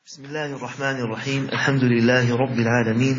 بسم الله الرحمن الرحيم. الحمد لله رب العالمين،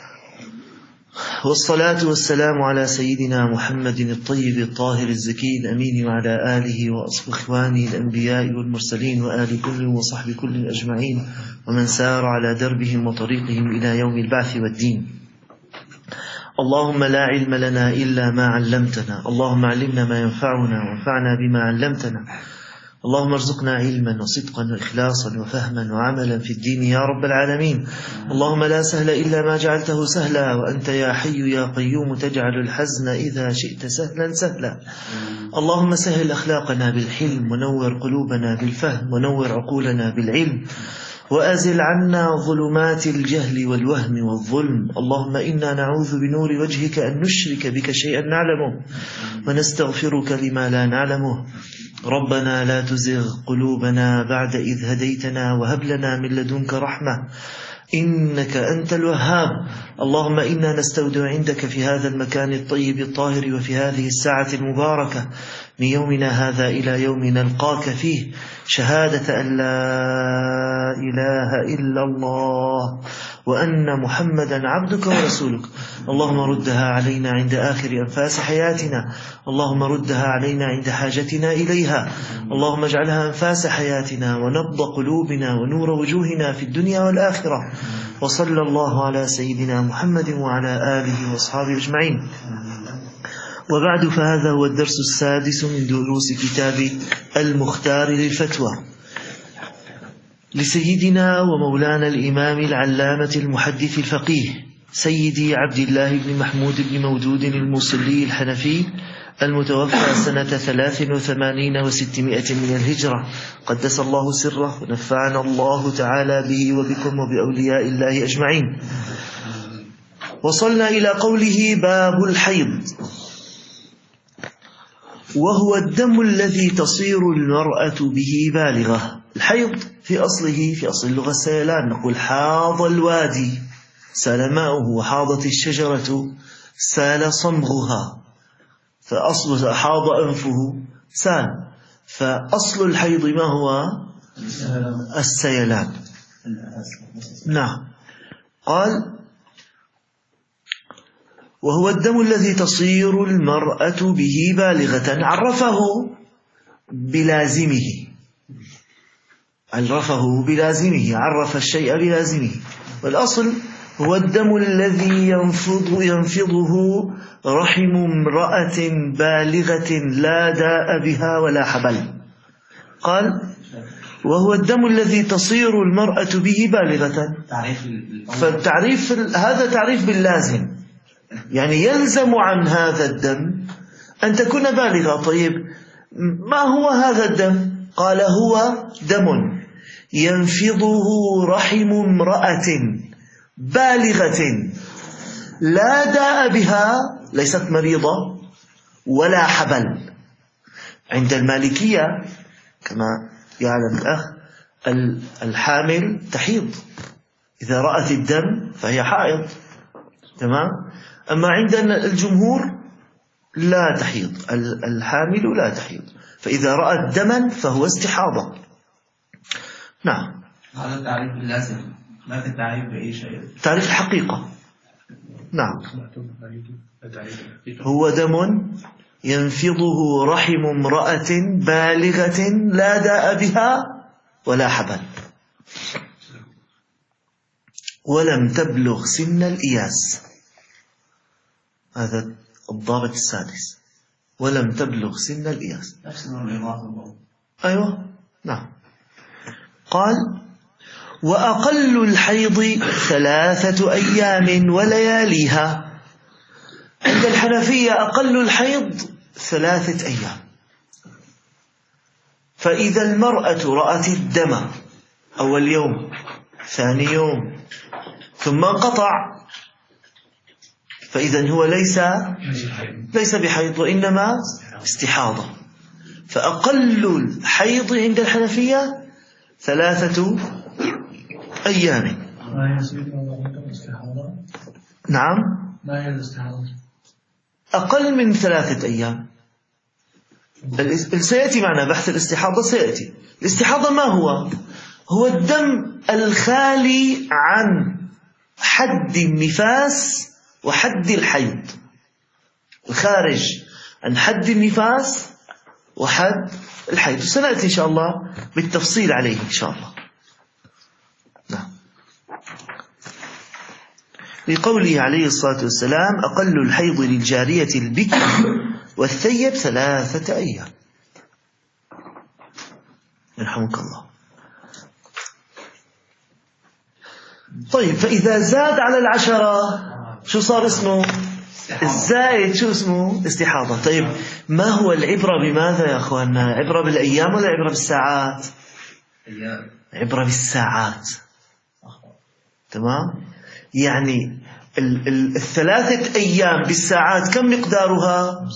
والصلاة والسلام على سيدنا محمد الطيب الطاهر الزكي الأمين، وعلى آله وإخوانه الأنبياء والمرسلين، وآل كل وصحب كل أجمعين، ومن سار على دربهم وطريقهم إلى يوم البعث والدين. اللهم لا علم لنا إلا ما علمتنا، اللهم علمنا ما ينفعنا وانفعنا بما علمتنا، اللهم ارزقنا علما وصدقا وإخلاصا وفهما وعملا في الدين يا رب العالمين. اللهم لا سهل إلا ما جعلته سهلا، وأنت يا حي يا قيوم تجعل الحزن إذا شئت سهلا سهلا. اللهم سهل أخلاقنا بالحلم، ونور قلوبنا بالفهم، ونور عقولنا بالعلم، وأزل عنا ظلمات الجهل والوهم والظلم. اللهم إنا نعوذ بنور وجهك أن نشرك بك شيئا نعلمه، ونستغفرك لما لا نعلمه. ربنا لا تزغ قلوبنا بعد إذ هديتنا، وهب لنا من لدنك رحمة إنك أنت الوهاب. اللهم إنا نستودع عندك في هذا المكان الطيب الطاهر، وفي هذه الساعة المباركة من يومنا هذا إلى يوم نلقاك فيه، شهادة أن لا إله إلا الله وأن محمدا عبدك ورسولك. اللهم ردها علينا عند آخر أنفاس حياتنا، اللهم ردها علينا عند حاجتنا إليها، اللهم اجعلها أنفاس حياتنا ونبض قلوبنا ونور وجوهنا في الدنيا والآخرة. وصلى الله على سيدنا محمد وعلى آله وأصحابه أجمعين. وبعد، فهذا هو الدرس السادس من دروس كتاب المختار للفتوى لسيدنا ومولانا الإمام العلامة المحدث الفقيه سيدي عبد الله بن محمود بن مودود الموصلي الحنفي، المتوفى سنة 83 و600 من الهجرة، قدس الله سره ونفعنا الله تعالى به وبكم وبأولياء الله أجمعين. وصلنا إلى قوله: باب الحيض، وهو الدم الذي تصير المرأة به بالغة. الحيض في أصله، في أصل اللغة السيلان، نقول حاض الوادي سال ماؤه، وحاضت الشجرة سال صمغها، فأصل حاض أنفه سال، فأصل الحيض ما هو؟ السيلان. نعم. قال: وهو الدم الذي تصير المرأة به بالغة. عرفه بلازمه، عرف الشيء بلازمه. والأصل هو الدم الذي ينفضه رحم امرأة بالغة لا داء بها ولا حبل. قال: وهو الدم الذي تصير المرأة به بالغة. فالتعريف هذا تعريف باللازم، يعني يلزم عن هذا الدم أن تكون بالغة. طيب، ما هو هذا الدم؟ قال: هو دم ينفضه رحم امرأة بالغة لا داء بها، ليست مريضة ولا حبل. عند المالكية كما يعلم الأخ، الحامل تحيض، إذا رأت الدم فهي حائض، تمام. أما عند الجمهور لا تحيض، الحامل لا تحيض، فإذا رأت دما فهو استحاضة. نعم. هذا التعريف اللازم، ما في تعريف بأي شيء. تعريف الحقيقة. نعم. هو دم ينفضه رحم امرأة بالغة لا داء بها ولا حبل، ولم تبلغ سن الإياس. هذا الضابط السادس، ولم تبلغ سن الإياس. أيوة، نعم. قال: وأقل الحيض 3 أيام ولياليها. عند الحنفية أقل الحيض 3 أيام. فإذا المرأة رأت الدم أول يوم، ثاني يوم، ثم انقطع، فإذا هو ليس بحيض، وإنما استحاضة. فأقل الحيض عند الحنفية 3 أيام. نعم. ما هي الاستحاضة؟ أقل من 3 أيام. سيأتي معنا بحث الاستحاضة، سيأتي. الاستحاضة ما هو؟ هو الدم الخالي عن حد النفاس وحد الحيض، الخارج عن حد النفاس وحد الحيض. سنأتي إن شاء الله بالتفصيل عليه إن شاء الله. نعم. لقوله عليه الصلاة والسلام: أقل الحيض للجارية البكر والثيب 3 أيام. يرحمك الله. طيب، فإذا زاد على 10 شو صار اسمه؟ الزائد شو اسمه؟ استحاضة. طيب، ما هو العبرة بماذا يا أخواننا؟ عبرة بالأيام ولا عبرة بالساعات؟ عبرة بالساعات. تمام؟ يعني 3 أيام بالساعات كم مقدارها؟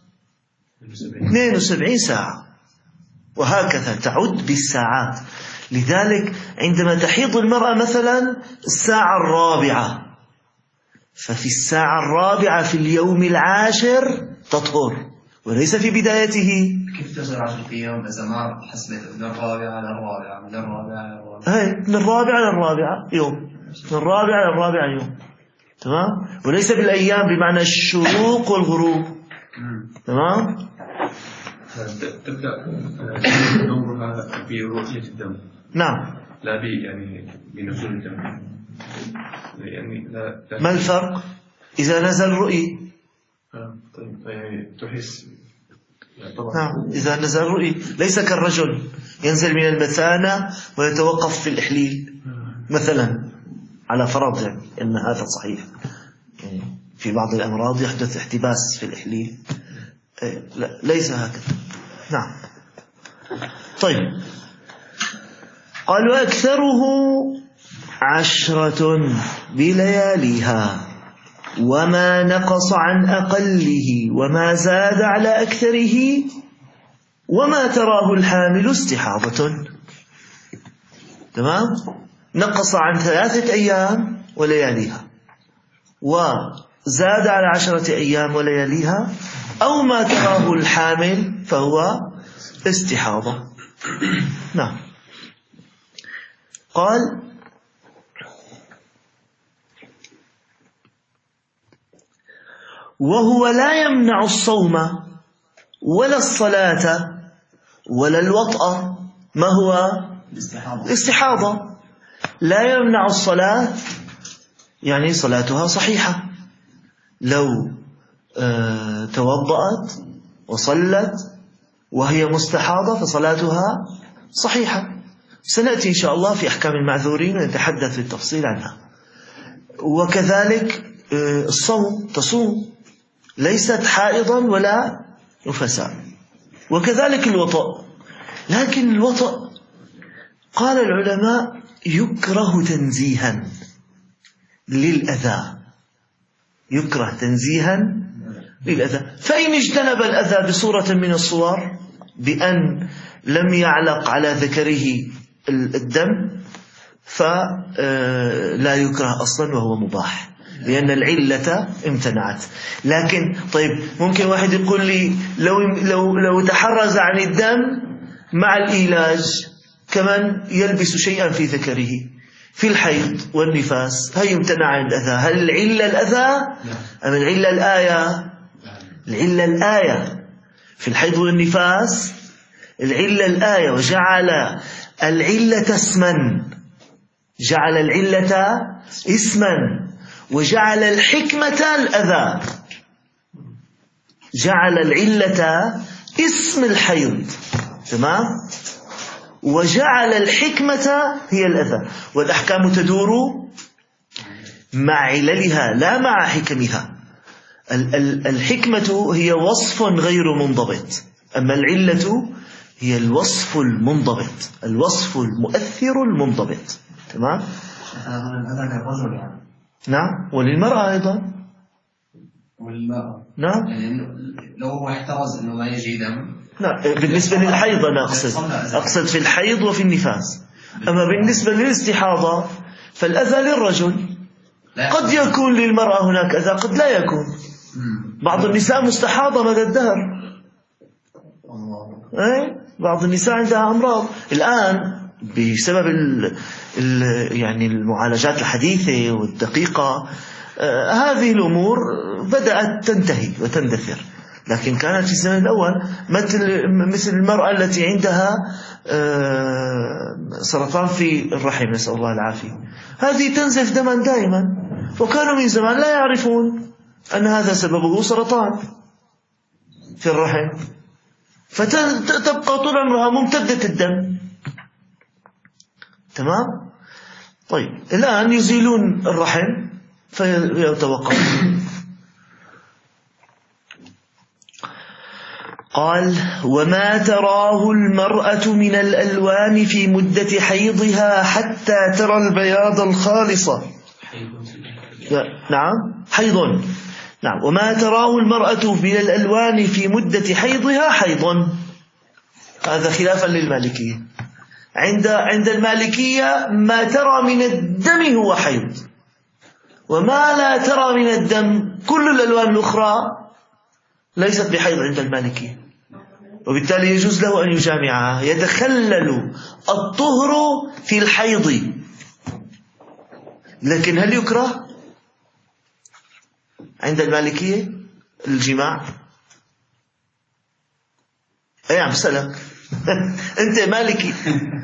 72 ساعة، وهكذا تعد بالساعات. لذلك عندما تحيض المرأة مثلا 4:00، ففي 4:00 في اليوم 10 تطهر، وليس في بدايته. كيف تصير 10 أيام إذا ما حسبت من 4 للرابعة من 4 هاي من 4 يوم، من 4 يوم. تمام؟ وليس بالأيام بمعنى الشروق والغروب. تمام؟ تبدأ دورها برؤية الدم. نعم. لا يعني بنزول الدم. يعني لا. ما الفرق إذا نزل رؤي؟ طيب، تحس. نعم، إذا نزل رؤي ليس كالرجل ينزل من المثانة ويتوقف في الإحليل مثلا، على فرض يعني أن هذا صحيح. في بعض الأمراض يحدث احتباس في الإحليل. لا، ليس هكذا. نعم. طيب، قال: وأكثره 10 بلياليها، وما نقص عن أقله وما زاد على أكثره، وما تراه الحامل استحاضة. تمام؟ نقص عن 3 أيام ولياليها، وزاد على 10 أيام ولياليها، أو ما تراه الحامل فهو استحاضة. نعم. قال: وهو لا يمنع الصوم ولا الصلاة ولا الوطأ. ما هو؟ الاستحاضة. لا يمنع الصلاة، يعني صلاتها صحيحة، لو توضأت وصلت وهي مستحاضة فصلاتها صحيحة. سنأتي إن شاء الله في أحكام المعذورين ونتحدث بالتفصيل عنها. وكذلك الصوم، تصوم، ليست حائضا ولا نفساء. وكذلك الوطأ. لكن الوطأ قال العلماء يكره تنزيها للأذى، يكره تنزيها للأذى. فإن اجتنب الأذى بصورة من الصور، بأن لم يعلق على ذكره الدم، فلا يكره أصلا وهو مباح، لأن العلة امتنعت. لكن طيب، ممكن واحد يقول لي لو تحرز عن الدم مع الإيلاج كمان يلبس شيئا في ذكره في الحيض والنفاس، هل يمتنع عن الأذى؟ هل العلة الأذى أم العلة الآية؟ العلة الآية. في الحيض والنفاس العلة الآية، وجعل العلة اسما، جعل العلة اسما، وجعل الحكمة الأذى، جعل العلة اسم الحيض. تمام؟ وجعل الحكمة هي الأذى. والأحكام تدور مع عللها لا مع حكمها. الحكمة هي وصف غير منضبط، أما العلة هي الوصف المنضبط، الوصف المؤثر المنضبط. تمام؟ هذا للرجل يعني. نعم، وللمرأة أيضا. والمرأة. نعم. يعني لو هو احترز إنه ما يجي دم. لا، بالنسبة للحيض أنا أقصد في الحيض وفي النفاس. أما بالنسبة للاستحاضة فالأذى للرجل، قد يكون للمرأة هناك أذى، قد لا يكون. بعض النساء مستحاضة مدى الدهر. بعض النساء عندها أمراض. الآن بسبب يعني المعالجات الحديثة والدقيقة هذه الأمور بدأت تنتهي وتندثر. لكن كانت في الزمن الأول مثل المرأة التي عندها سرطان في الرحم، نسأل الله العافية، هذه تنزف دما دائما، وكانوا من زمان لا يعرفون أن هذا سببه سرطان في الرحم، فتبقى طول عمرها ممتدة الدم. تمام؟ طيب الآن يزيلون الرحم فيتوقف. قال: وما تراه المرأة من الألوان في مدة حيضها حتى ترى البياض الخالصة. نعم، حيض. نعم، وما تراه المرأة من الألوان في مدة حيضها حيض. هذا خلافا للمالكية. عند المالكية ما ترى من الدم هو حيض، وما لا ترى من الدم كل الألوان الأخرى ليست بحيض عند المالكية، وبالتالي يجوز له أن يجامعها. يتخلل الطهر في الحيض، لكن هل يكره عند المالكية الجماع؟ أي عم سألك أنت مالكي.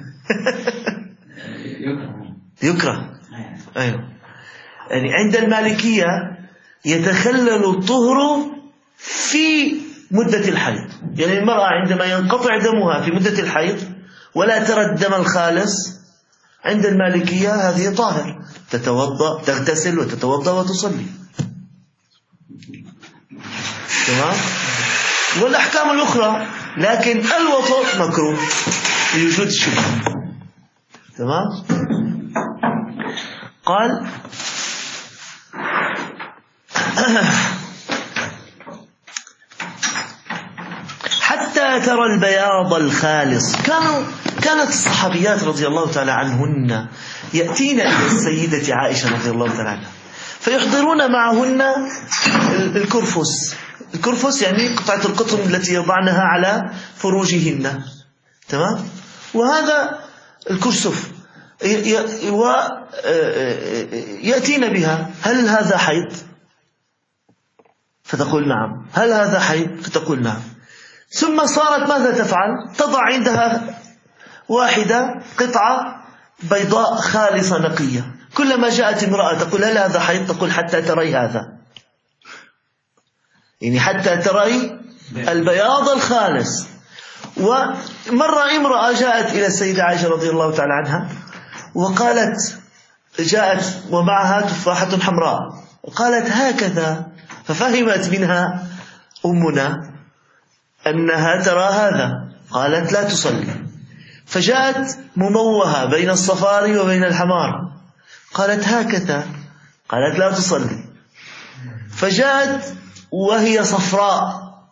يكره. أيوه، يعني عند المالكية يتخلل الطهر في مدة الحيض. يعني المرأة عندما ينقطع دمها في مدة الحيض ولا ترى الدم الخالص، عند المالكية هذه طاهر، تتوضأ، تغتسل وتتوضأ وتصلي. تمام؟ والأحكام الأخرى، لكن الوضوء مكروه لوجود الشبهة. تمام؟ قال: حتى ترى البياض الخالص. كانت الصحابيات رضي الله تعالى عنهن يأتين إلى السيدة عائشة رضي الله تعالى عنها فيحضرون معهن الكرفس. الكرفس يعني قطعة القطن التي يضعنها على فروجهن. تمام؟ وهذا الكرسف يأتين بها. هل هذا حيض؟ فتقول نعم. هل هذا حيض؟ فتقول نعم. ثم صارت ماذا تفعل؟ تضع عندها واحدة قطعة بيضاء خالصة نقية. كلما جاءت امرأة تقول: هل هذا حيض؟ تقول: حتى تري هذا، يعني حتى تري البياض الخالص. ومرة امرأة جاءت إلى السيدة عائشة رضي الله تعالى عنها وقالت، جاءت ومعها تفاحة حمراء، قالت: هكذا. ففهمت منها أمنا أنها ترى هذا، قالت: لا تصلي. فجاءت مموهة بين الصفار وبين الحمار، قالت: هكذا، قالت: لا تصلي. فجاءت وهي صفراء،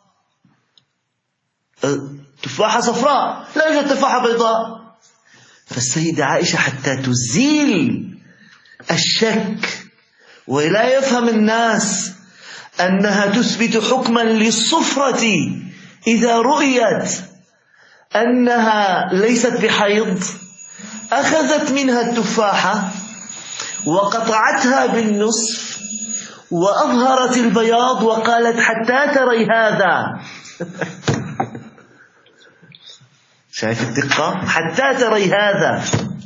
تفاحة صفراء، لا يوجد تفاحة بيضاء. فالسيدة عائشة حتى تزيل الشك ولا يفهم الناس أنها تثبت حكما للصفرة إذا رؤيت أنها ليست بحيض، أخذت منها التفاحة وقطعتها بالنصف وأظهرت البياض وقالت: حتى تري هذا. شايف الدقة؟ حتى تري هذا.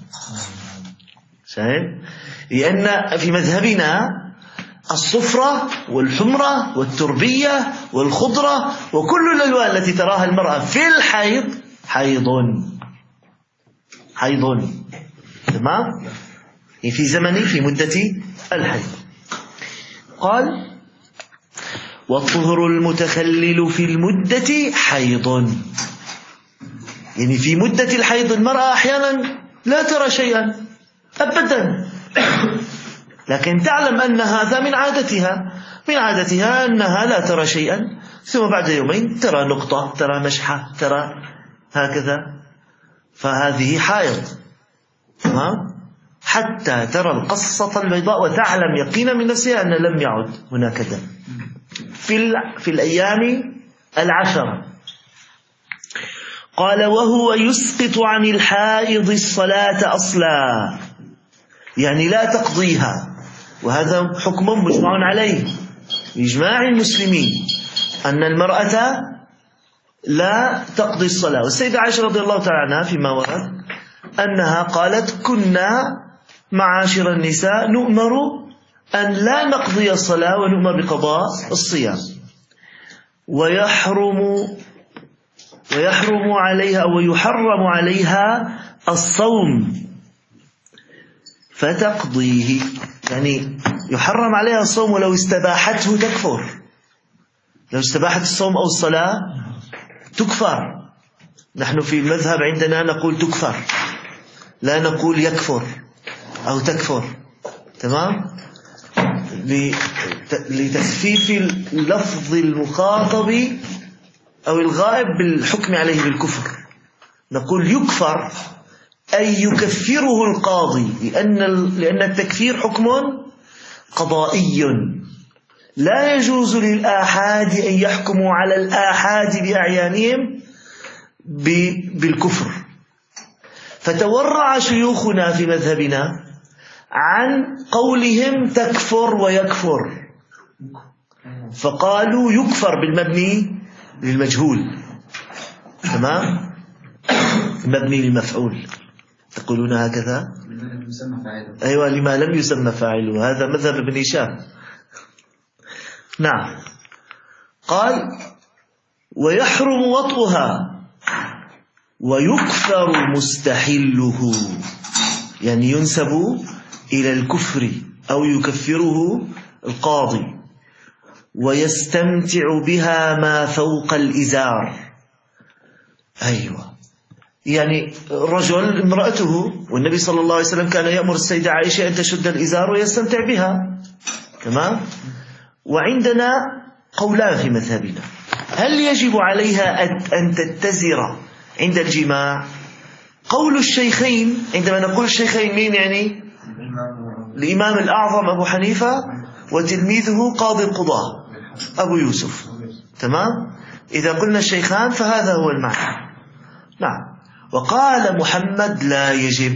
شايف؟ لأن في مذهبنا الصفرة والحمرة والتربية والخضرة وكل الألوان التي تراها المرأة في الحيض حيض. تمام؟ في زمن في مدة الحيض. قال: والطهر المتخلل في المدة حيض. يعني في مدة الحيض المرأة أحيانا لا ترى شيئا أبدا، لكن تعلم أن هذا من عادتها أنها لا ترى شيئا، ثم بعد يومين ترى نقطة، ترى مشحة، ترى هكذا، فهذه حائض. حتى ترى القصة البيضاء وتعلم يقينا من نفسها أن لم يعد هناك دم في الأيام 10. قال وهو يسقط عن الحائض الصلاة أصلا، يعني لا تقضيها. وهذا حكم مجمع عليه بإجماع المسلمين أن المرأة لا تقضي الصلاة. والسيدة عائشة رضي الله تعالى عنها فيما ورد أنها قالت كنا معاشر النساء نؤمر أن لا نقضي الصلاة ونؤمر بقضاء الصيام، ويحرم عليها ويحرم عليها الصوم فتقضيه، يعني يحرم عليها الصوم ولو استباحته تكفر. لو استباحت الصوم أو الصلاة تكفر. نحن في المذهب عندنا نقول تكفر، لا نقول يكفر أو تكفر. تمام؟ لتخفيف اللفظ المخاطب أو الغائب بالحكم عليه بالكفر نقول يكفر، أي يكفره القاضي، لأن التكفير حكم قضائي. لا يجوز للآحاد أن يحكموا على الآحاد بأعيانهم بالكفر. فتورع شيوخنا في مذهبنا عن قولهم تكفر ويكفر، فقالوا يكفر بالمبني للمجهول. تمام؟ مبني للمفعول تقولون هكذا؟ أيوة، لما لم يسمى فاعله. هذا مذهب ابن هشام. نعم. قال ويحرم وطئها ويكفر مستحله، يعني ينسب إلى الكفر أو يكفره القاضي. ويستمتع بها ما فوق الإزار. أيوة، يعني رجل امرأته، والنبي صلى الله عليه وسلم كان يأمر السيدة عائشة أن تشد الإزار ويستمتع بها. تمام؟ وعندنا قولان في مذهبنا: هل يجب عليها أن تتزر عند الجماع؟ قول الشيخين، عندما نقول الشيخين مين يعني؟ الإمام الأعظم أبو حنيفة وتلميذه قاضي القضاة أبو يوسف. تمام؟ إذا قلنا الشيخان فهذا هو المعنى. نعم. وقال محمد لا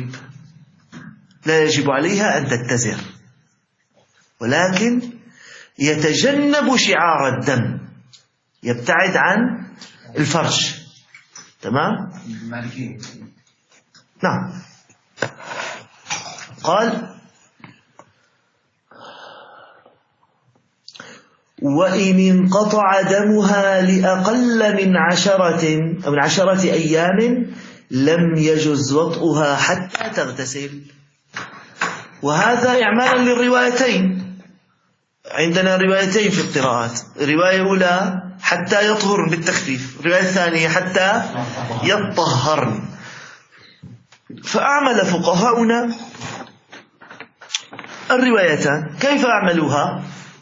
يجب عليها أن تتزر، ولكن يتجنب شعار الدم، يبتعد عن الفرج. تمام؟ نعم. قال وإن انقطع دمها لأقل من 10 أيام لم يجز وطئها حتى تغتسل. وهذا إعمالا للروايتين. عندنا روايتين في القراءات، رواية أولى حتى يطهر بالتخفيف، رواية ثانية حتى يطهرن. فأعمل فقهاؤنا الروايتان. كيف أعملوها؟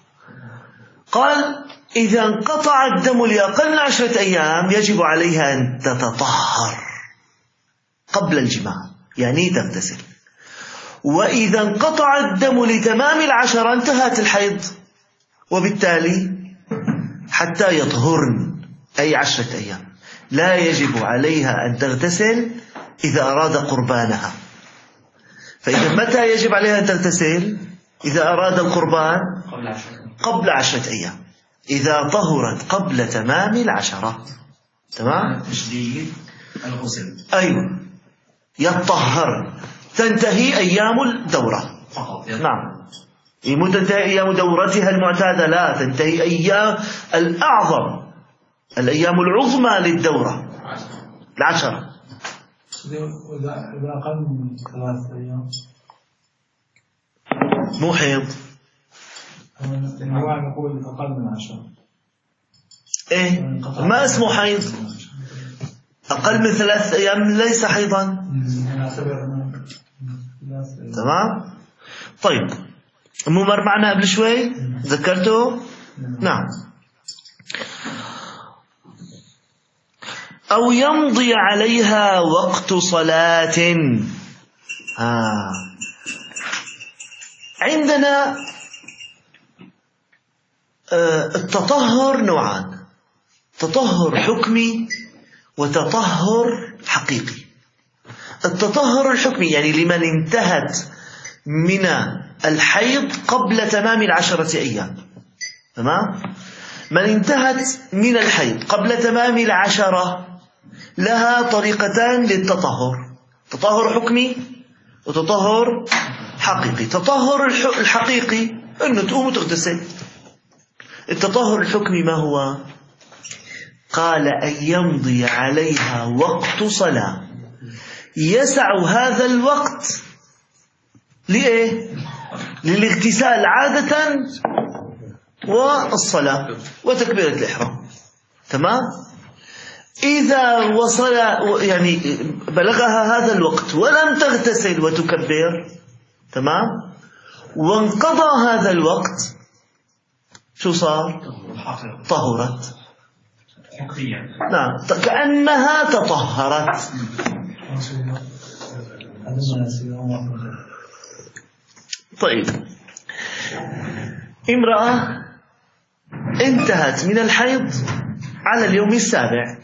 قال إذا انقطع الدم لأقل 10 أيام يجب عليها أن تتطهر قبل الجماع، يعني تغتسل. وإذا انقطع الدم لتمام 10 انتهت الحيض، وبالتالي حتى يطهرن أي 10 أيام. لا يجب عليها أن تغتسل إذا أراد قربانها. فإذا متى يجب عليها أن تغتسل؟ إذا أراد القربان قبل 10 أيام، إذا طهرت قبل تمام 10. تمام؟ تشديد الغسل. أيوة، يطهر. تنتهي أيام الدورة فقط. نعم، تنتهي أيام دورتها المعتادة، لا، تنتهي أيام الأعظم، الأيام العظمى للدورة 10. إذا أقل من 3 أيام مو حيض. الرواية يقول أقل من 10. إيه، ما اسمه حيض. أقل من 3 أيام ليس حيضا. تمام. طيب، مر معنا قبل شوي ذكرته. نعم. أو يمضي عليها وقت صلاة. عندنا التطهر نوعان: تطهر حكمي وتطهر حقيقي. التطهر الحكمي يعني لمن انتهت من الحيض قبل تمام 10 أيام. تمام؟ من انتهت من الحيض قبل تمام 10 لها طريقتان للتطهر: تطهر حكمي وتطهر حقيقي. تطهر الحقيقي أنه تقوم وتغتسل. التطهر الحكمي ما هو؟ قال أن يمضي عليها وقت صلاة يسع هذا الوقت لإيه؟ للاغتسال عادة والصلاة وتكبيرة الإحرام. تمام؟ إذا وصل يعني بلغها هذا الوقت ولم تغتسل وتكبر، تمام، وانقضى هذا الوقت، شو صار؟ طهرت. نعم، كأنها تطهرت. طيب، امرأة انتهت من الحيض على اليوم 7،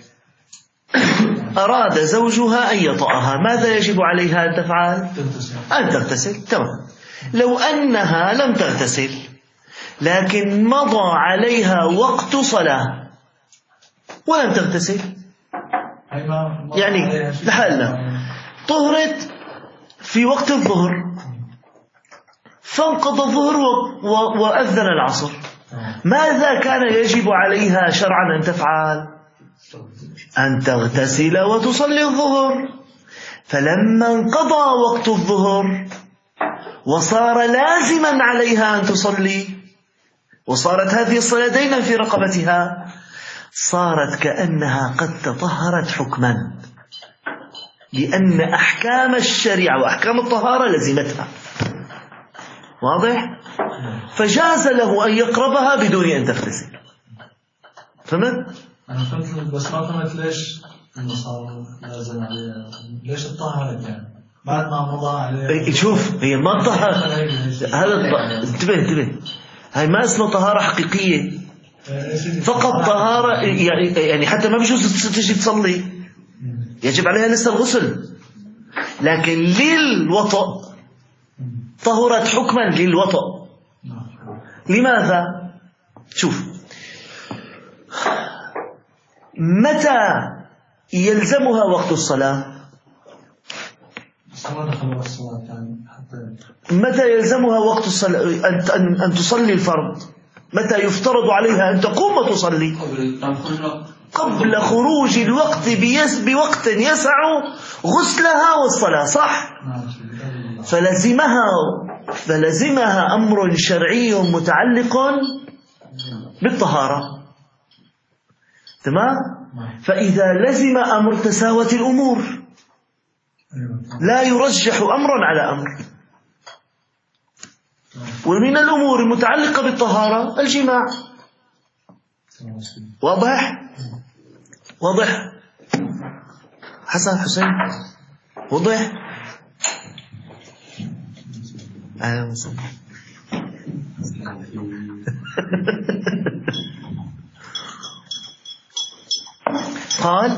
أراد زوجها أن يطأها، ماذا يجب عليها أن تفعل؟ أن تغتسل. تمام. لو أنها لم تغتسل لكن مضى عليها وقت صلاة ولم تغتسل، يعني لحالنا طهرت في وقت الظهر فانقضى الظهر وأذن العصر، ماذا كان يجب عليها شرعا أن تفعل؟ أن تغتسل وتصلي الظهر. فلما انقضى وقت الظهر وصار لازما عليها أن تصلي، وصارت هذه الصلاة دينا في رقبتها، صارت كأنها قد تطهرت حكما، لأن أحكام الشريعة وأحكام الطهارة لزمتها. واضح؟ فجاز له أن يقربها بدون أن تغتسل. فهمت؟ أنا فهمت، بس ما فهمت ليش إنه صار لازم عليها، ليش اتطهرت يعني بعد ما مضى عليها؟ شوف، هي ما طهر، هذا انتبه، هاي ما اسمها طهارة حقيقية، فقط طهارة يعني حتى ما بيجوز تجي تصلي، يجب عليها لسه الغسل، لكن للوطأ طهرت حكما للوطأ. لماذا؟ شوف، متى يلزمها وقت الصلاة؟ متى يلزمها وقت الصلاة أن تصلي الفرض؟ متى يفترض عليها أن تقوم وتصلي؟ قبل خروج الوقت بوقت يسع غسلها والصلاة، صح؟ فلزمها أمر شرعي متعلق بالطهارة. تمام؟ فإذا لزم أمر تساوت الأمور، لا يرجح أمر على أمر. ومن الأمور المتعلقة بالطهارة الجماع. واضح؟ حسن حسين، واضح؟ أهلا وسهلا. قال: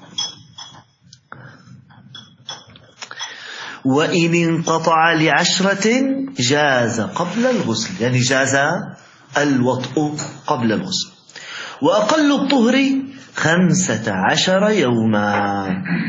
وإن انقطع ل10 جاز قبل الغسل، يعني جاز الوطء قبل الغسل. وأقل الطهر 15 يوما.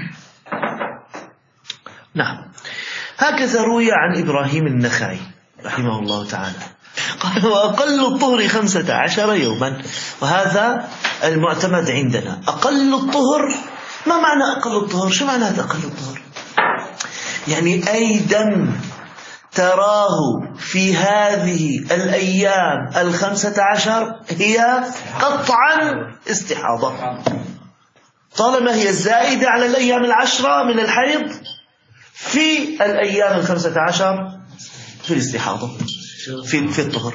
نعم، هكذا روي عن إبراهيم النخعي رحمه الله تعالى، قال: وأقل الطهر 15 يوما. وهذا المعتمد عندنا. أقل الطهر، ما معنى أقل الطهر؟ شو معنى أقل الطهر؟ يعني أي دم تراه في هذه الأيام 15 هي قطعا استحاضة، طالما هي الزائدة على الأيام 10 من الحيض في الأيام 15 في الاستحاضة في الطهر.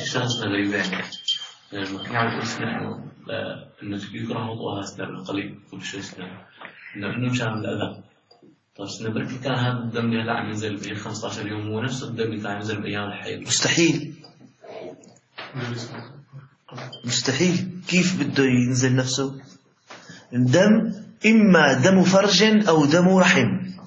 يعني إنه يكره وضوءها أثناء القليل كل شيء إنه مشان الأذى. طيب سنبرك كان هذا الدم اللي لا ينزل به 15 يوم هو نفس الدم اللي كان ينزل بأيام الحيض؟ مستحيل. كيف بده ينزل نفسه؟ الدم إما دم فرج أو دم رحم.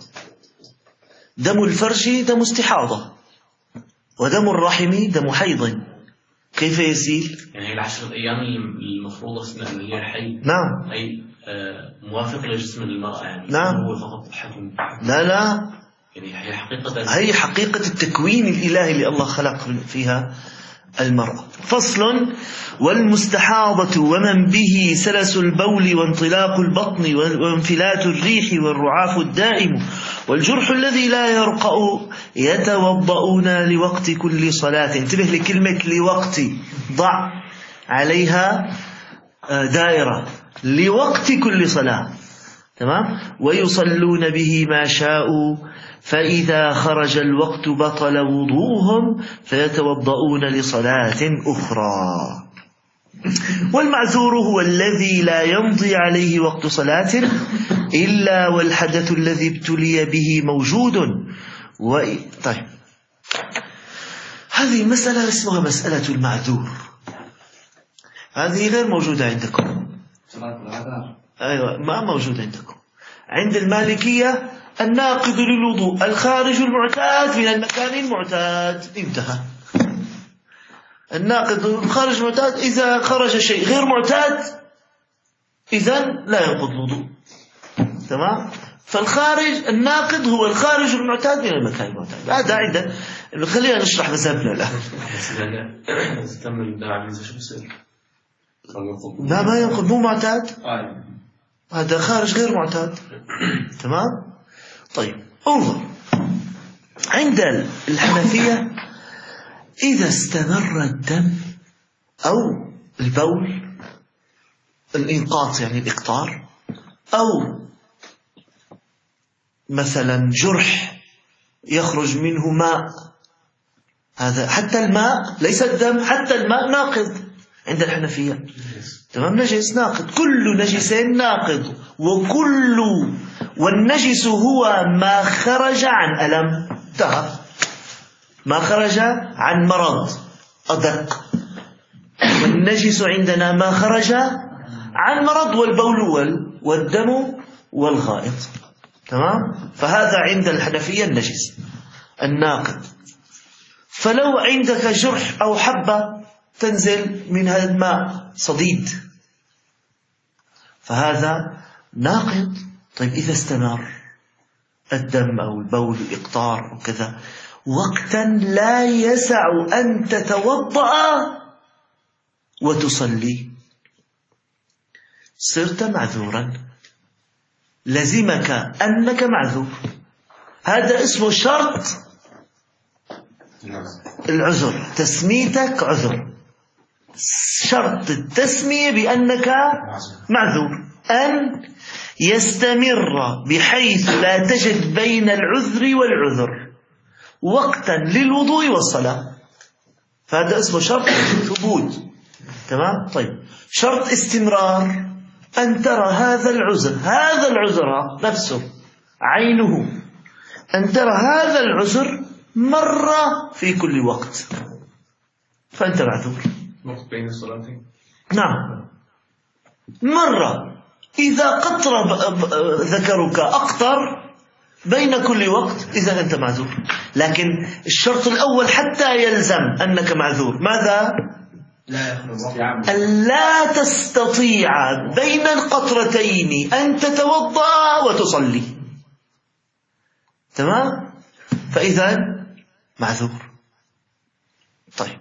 دم الفرج دم استحاضة، ودم الرحم دم حيض. كيف يسيل؟ يعني ال10 أيام المفروضة اللي هي حي. نعم. أي موافق لجسم المرأة يعني. نعم. هو فقط الحكم. لا يعني هي حقيقة. هي حقيقة التكوين الإلهي اللي الله خلق فيها المرأة. فصل: والمستحاضة ومن به سلس البول وانطلاق البطن وانفلات الريح والرعاف الدائم والجرح الذي لا يرقأ يتوضؤون لوقت كل صلاة. انتبه لكلمة لوقت، ضع عليها دائرة، لوقت كل صلاة. تمام. ويصلون به ما شاءوا، فإذا خرج الوقت بطل وضوءهم فيتوضؤون لصلاة أخرى. والمعذور هو الذي لا يمضي عليه وقت صلاة إلا والحدث الذي ابتلي به موجود. طيب، هذه مسألة اسمها مسألة المعذور. هذه غير موجودة عندكم. أيوة، ما موجودة عندكم. عند المالكية الناقض للوضوء الخارج المعتاد من المكان المعتاد، انتهى. الناقض الخارج المعتاد إذا خرج شيء غير معتاد إذن لا ينقض الوضوء. تمام. فالخارج الناقض هو الخارج المعتاد من المكان المعتاد. هذا عندنا. خلينا نشرح مذهبنا الآن. لا، ما ينقض، مو معتاد، هذا خارج غير معتاد. تمام. طيب، انظر عند الحنفية إذا استمر الدم أو البول، الإنقاط يعني الإقطار، أو مثلا جرح يخرج منه ماء، هذا حتى الماء ليس الدم، حتى الماء ناقض عند الحنفية. تمام. نجس ناقض، كل نجس ناقض، والنجس هو ما خرج عن ألم، انتهى، ما خرج عن مرض أدق. والنجس عندنا ما خرج عن مرض، والبول والدم والغائط. تمام. فهذا عند الحنفية النجس الناقض. فلو عندك جرح أو حبة تنزل من هذا الماء صديد، فهذا ناقض. طيب، إذا استمر الدم أو البول الإقطار وكذا وقتا لا يسع أن تتوضأ وتصلي، صرت معذورا، لزمك أنك معذور. هذا اسمه شرط العذر، تسميتك عذر، شرط التسمية بأنك معذور أن يستمر بحيث لا تجد بين العذر والعذر وقتا للوضوء والصلاة، فهذا اسمه شرط ثبوت. تمام. طيب، شرط استمرار أن ترى هذا العذر نفسه عينه، أن ترى هذا العذر مرة في كل وقت، فأنت معذور. وقت بين الصلاتين. نعم، مرة إذا قطر ذكرك أقطر بين كل وقت إذا أنت معذور. لكن الشرط الأول حتى يلزم أنك معذور ماذا؟ لا تستطيع بين القطرتين أن تتوضأ وتصلي. تمام. فإذا معذور. طيب،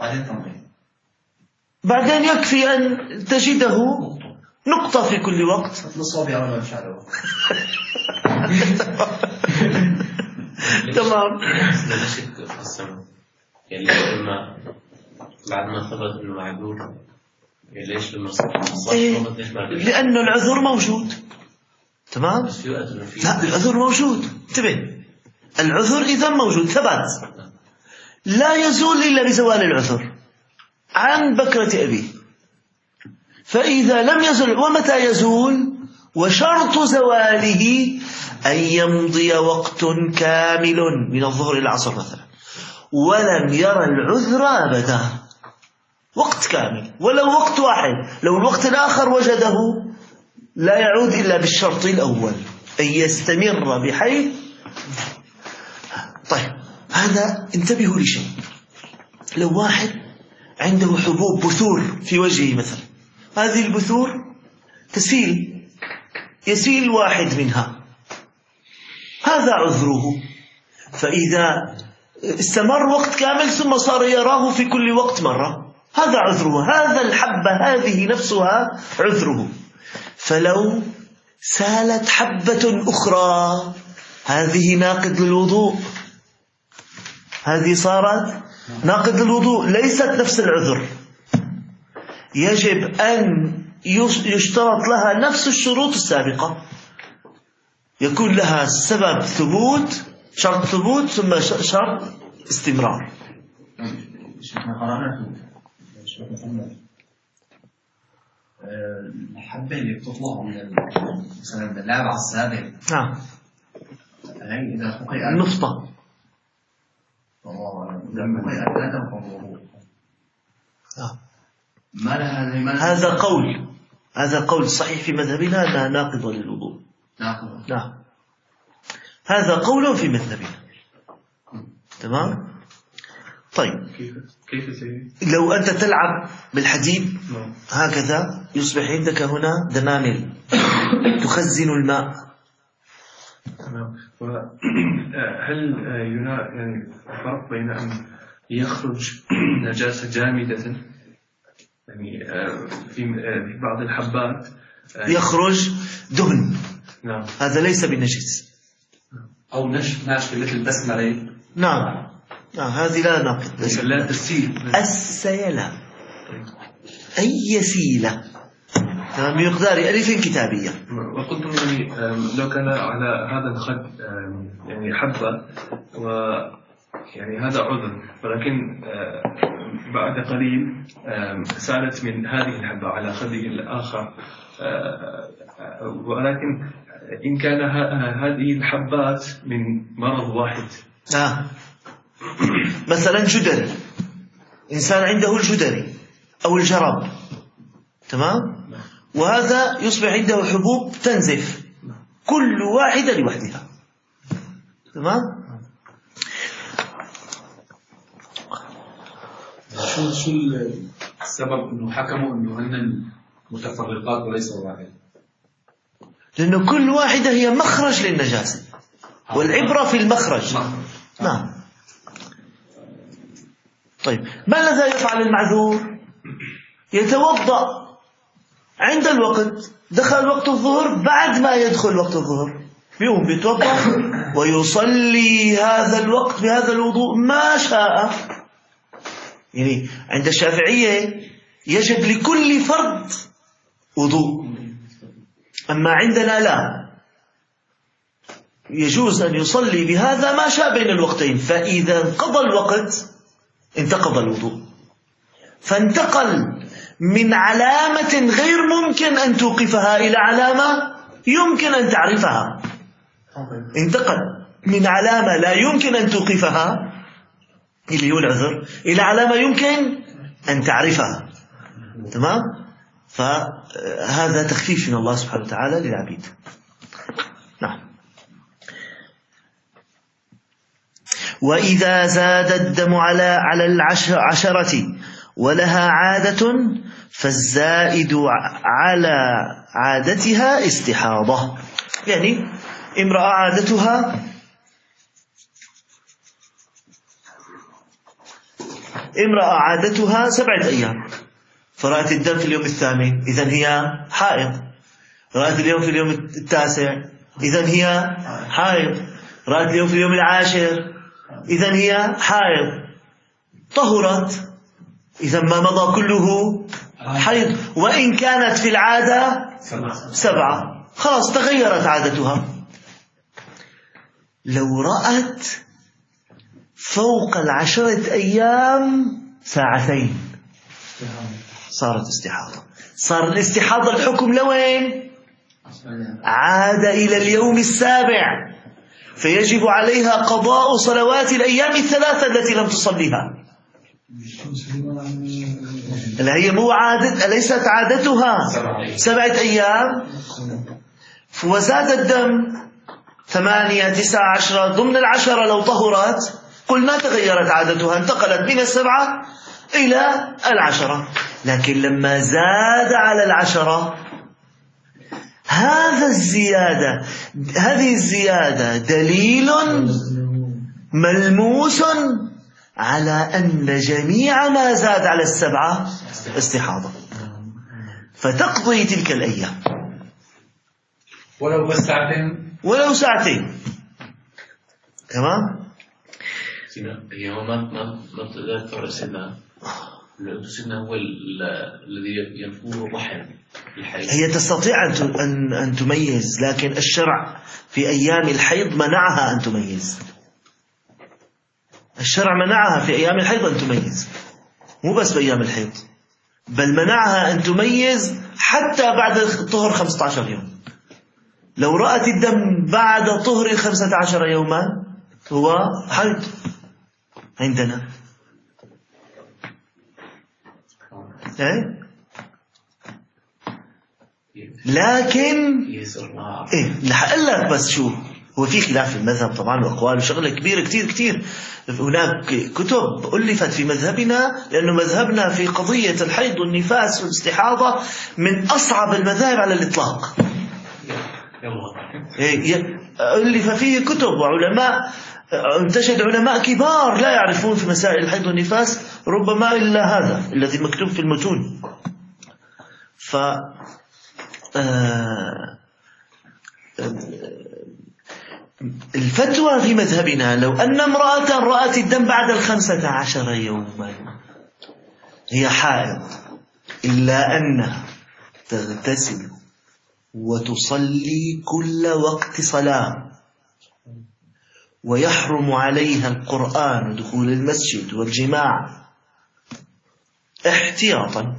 بعدين يكفي أن تجده نقطة في كل وقت. تمام. يعني لما بعد ما ثبت انه معذور، ليش لما لأن العذر موجود. تمام. لا، العذر موجود، انتبه، العذر إذا موجود ثبت، لا يزول إلا بزوال العذر عن بكرة أبيه. فإذا لم يزل، ومتى يزول؟ وشرط زواله أن يمضي وقت كامل من الظهر إلى العصر مثلا ولم يرى العذر أبدا، وقت كامل ولو وقت واحد، لو الوقت الآخر وجده لا يعود إلا بالشرط الأول أن يستمر بحيث. طيب هذا انتبهوا لشيء، لو واحد عنده حبوب بثور في وجهه مثلا، هذه البثور تسيل، يسيل واحد منها، هذا عذره. فإذا استمر وقت كامل ثم صار يراه في كل وقت مرة، هذا عذره، هذا الحبة هذه نفسها عذره. فلو سالت حبة أخرى هذه ناقض للوضوء، هذه صارت ناقض للوضوء، ليست نفس العذر. يجب أن يشترط لها نفس الشروط السابقة، يكون لها سبب ثبوت، شرط ثبوت ثم شرط استمرار. شيخنا قرأنا الحبة اللي بتطلع من مثلا اللاعب على السابق، نعم، هي إذا بقي النفطة، إذا بقي لا تنقض الوضوء. ما لها هذا قول صحيح في مذهبنا أنها ناقضة للوضوء. نعم، هذا قول في مذهبنا. تمام. طيب كيف لو أنت تلعب بالحديد هكذا يصبح عندك هنا دمامل تخزن الماء. هل يعني فرق بين أن يخرج نجاسة جامدة يعني في بعض الحبات يخرج دهن، نعم، هذا ليس بنجس، أو ناشفة مثل البسملة، نعم، هذه لا ناقض، لا تسيل السيلة، أي سيلة بمقدار ألف كتابية. وقلت يعني لو كان على هذا الخد يعني حبة، ويعني هذا عذر، ولكن بعد قليل سالت من هذه الحبة على خده الآخر، ولكن إن كان هذه الحبات من مرض واحد، مثلا جدري، إنسان عنده الجدري أو الجرب، تمام، وهذا يصبح عنده حبوب تنزف كل واحدة لوحدها، تمام. شو السبب انه حكموا انه هن متفرقات وليس واحد؟ لأنه كل واحدة هي مخرج للنجاسة، والعبرة في المخرج. نعم. طيب ما الذي يفعل المعذور؟ يتوضأ عند الوقت، دخل وقت الظهر، بعد ما يدخل وقت الظهر يوم بيتوضأ ويصلي هذا الوقت بهذا الوضوء ما شاء. يعني عند الشافعية يجب لكل فرد وضوء، أما عندنا لا، يجوز أن يصلي بهذا ما شاء بين الوقتين، فإذا انقضى الوقت انتقض الوضوء، فانتقل من علامة غير ممكن أن توقفها إلى علامة يمكن أن تعرفها. انتقل من علامة لا يمكن أن توقفها اللي هو العذر إلى علامة يمكن أن تعرفها، تمام. فهذا تخفيف من الله سبحانه وتعالى للعبيد. نعم. وإذا زاد الدم على العشرة ولها عادة فالزائد على عادتها استحاضة. يعني امرأة عادتها 7 أيام، فرأت الدم في اليوم 8، إذن هي حائض. رأت اليوم في اليوم 9، إذن هي حائض. رأت اليوم في اليوم 10، إذن هي حائض. طهرت، إذن ما مضى كله حيض، وإن كانت في العادة 7، خلاص تغيرت عادتها. لو رأت فوق 10 أيام 2 صارت استحاضة. صار الاستحاضة الحكم لوين؟ عاد إلى اليوم 7، فيجب عليها قضاء صلوات الأيام 3 التي لم تصليها. لا هي مو عادة، أليست عادتها 7 أيام؟ وزاد الدم 8 9 10 ضمن 10 لو طهرت قلنا تغيرت عادتها، انتقلت من 7 إلى 10. لكن لما زاد على 10 هذه الزيادة دليل ملموس على أن جميع ما زاد على 7 استحاضة، فتقضي تلك الأيام ولو بس ساعتين. تمام. هي ما بتقدر تفرق سيدنا، لأنه سيدنا هو الذي ينفوه الرحم الحيض. هي تستطيع أن تميز، لكن الشرع في أيام الحيض منعها أن تميز. الشرع منعها في أيام الحيض أن تميز، مو بس بأيام الحيض، بل منعها أن تميز حتى بعد طهر 15 يوم. لو رأت الدم بعد طهر 15 يوما هو حيض عندنا. لكن لحقل لك بس شو هو في خلاف في المذهب طبعا وأقوال وشغلة كبيرة كتير. هناك كتب ألفت في مذهبنا، لأنه مذهبنا في قضية الحيض والنفاس والاستحاضة من أصعب المذاهب على الإطلاق. ألف فيه كتب وعلماء، انتشد علماء كبار لا يعرفون في مسائل الحيض والنفاس ربما إلا هذا الذي مكتوب في المتون. الفتوى في مذهبنا لو أن امرأة رأت الدم بعد 15 يوما هي حائض، إلا أنها تغتسل وتصلي كل وقت صلاة، ويحرم عليها القرآن ودخول المسجد والجماع احتياطا،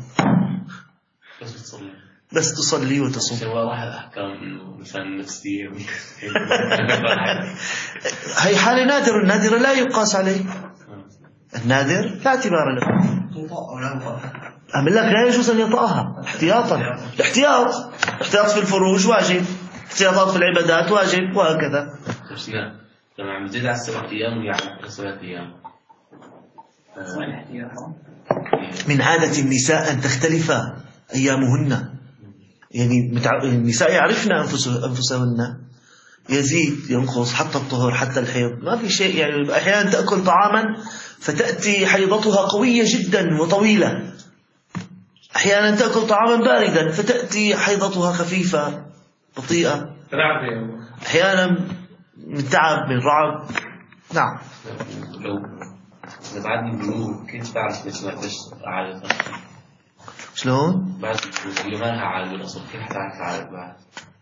بس تصلي وتصوم. سواء واحد أحكام إنه مثلا نفسية هي حالة نادرة، النادرة لا يقاس عليه، النادر لا اعتبار له. أعمل لك لا يجوز أن يطأها احتياطا. الاحتياط في الفروج واجب، احتياطات في العبادات واجب، وهكذا. لما عم تزيد على 7 أيام ويعني 7 أيام من عادة النساء أن تختلف أيامهن، يعني النساء يعرفن أنفسهن، يزيد ينقص حتى الطهر حتى الحيض ما في شيء. يعني أحيانا تأكل طعاما فتأتي حيضتها قوية جدا وطويلة، أحيانا تأكل طعاما باردا فتأتي حيضتها خفيفة بطيئة، أحيانا من تعب من رعب. نعم. لو بعد البلوغ كيف تعرف ليش عادة؟ شلون؟ بعد اللي ما لها عادة الأصل كيف تعرف عادة بعد؟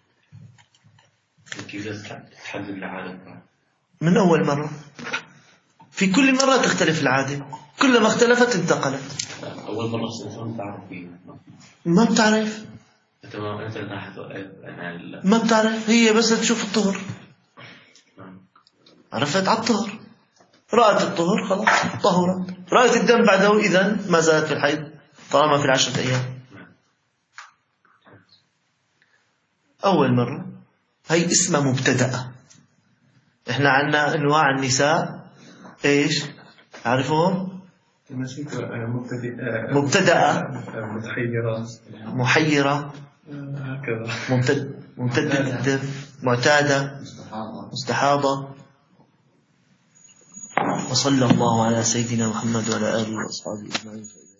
كيف تحدد العادة بعد؟ من أول مرة، في كل مرة تختلف العادة، كلما اختلفت انتقلت. أول مرة ما تعرف فيه، ما بتعرف، ما بتعرف، هي بس تشوف الطهر، عرفت على الطهر، رأت الطهر خلاص طهرت، رأت الدم بعده إذن ما زالت في الحيض طالما في 10 أيام. أول مرة هي اسمها مبتدأة. إحنا عنا أنواع النساء إيش عارفهم؟ مبتدأة، محيرة، ممتدة الدم، معتادة، مستحاضة. وصلى الله على سيدنا محمد وعلى آله وأصحابه أجمعين.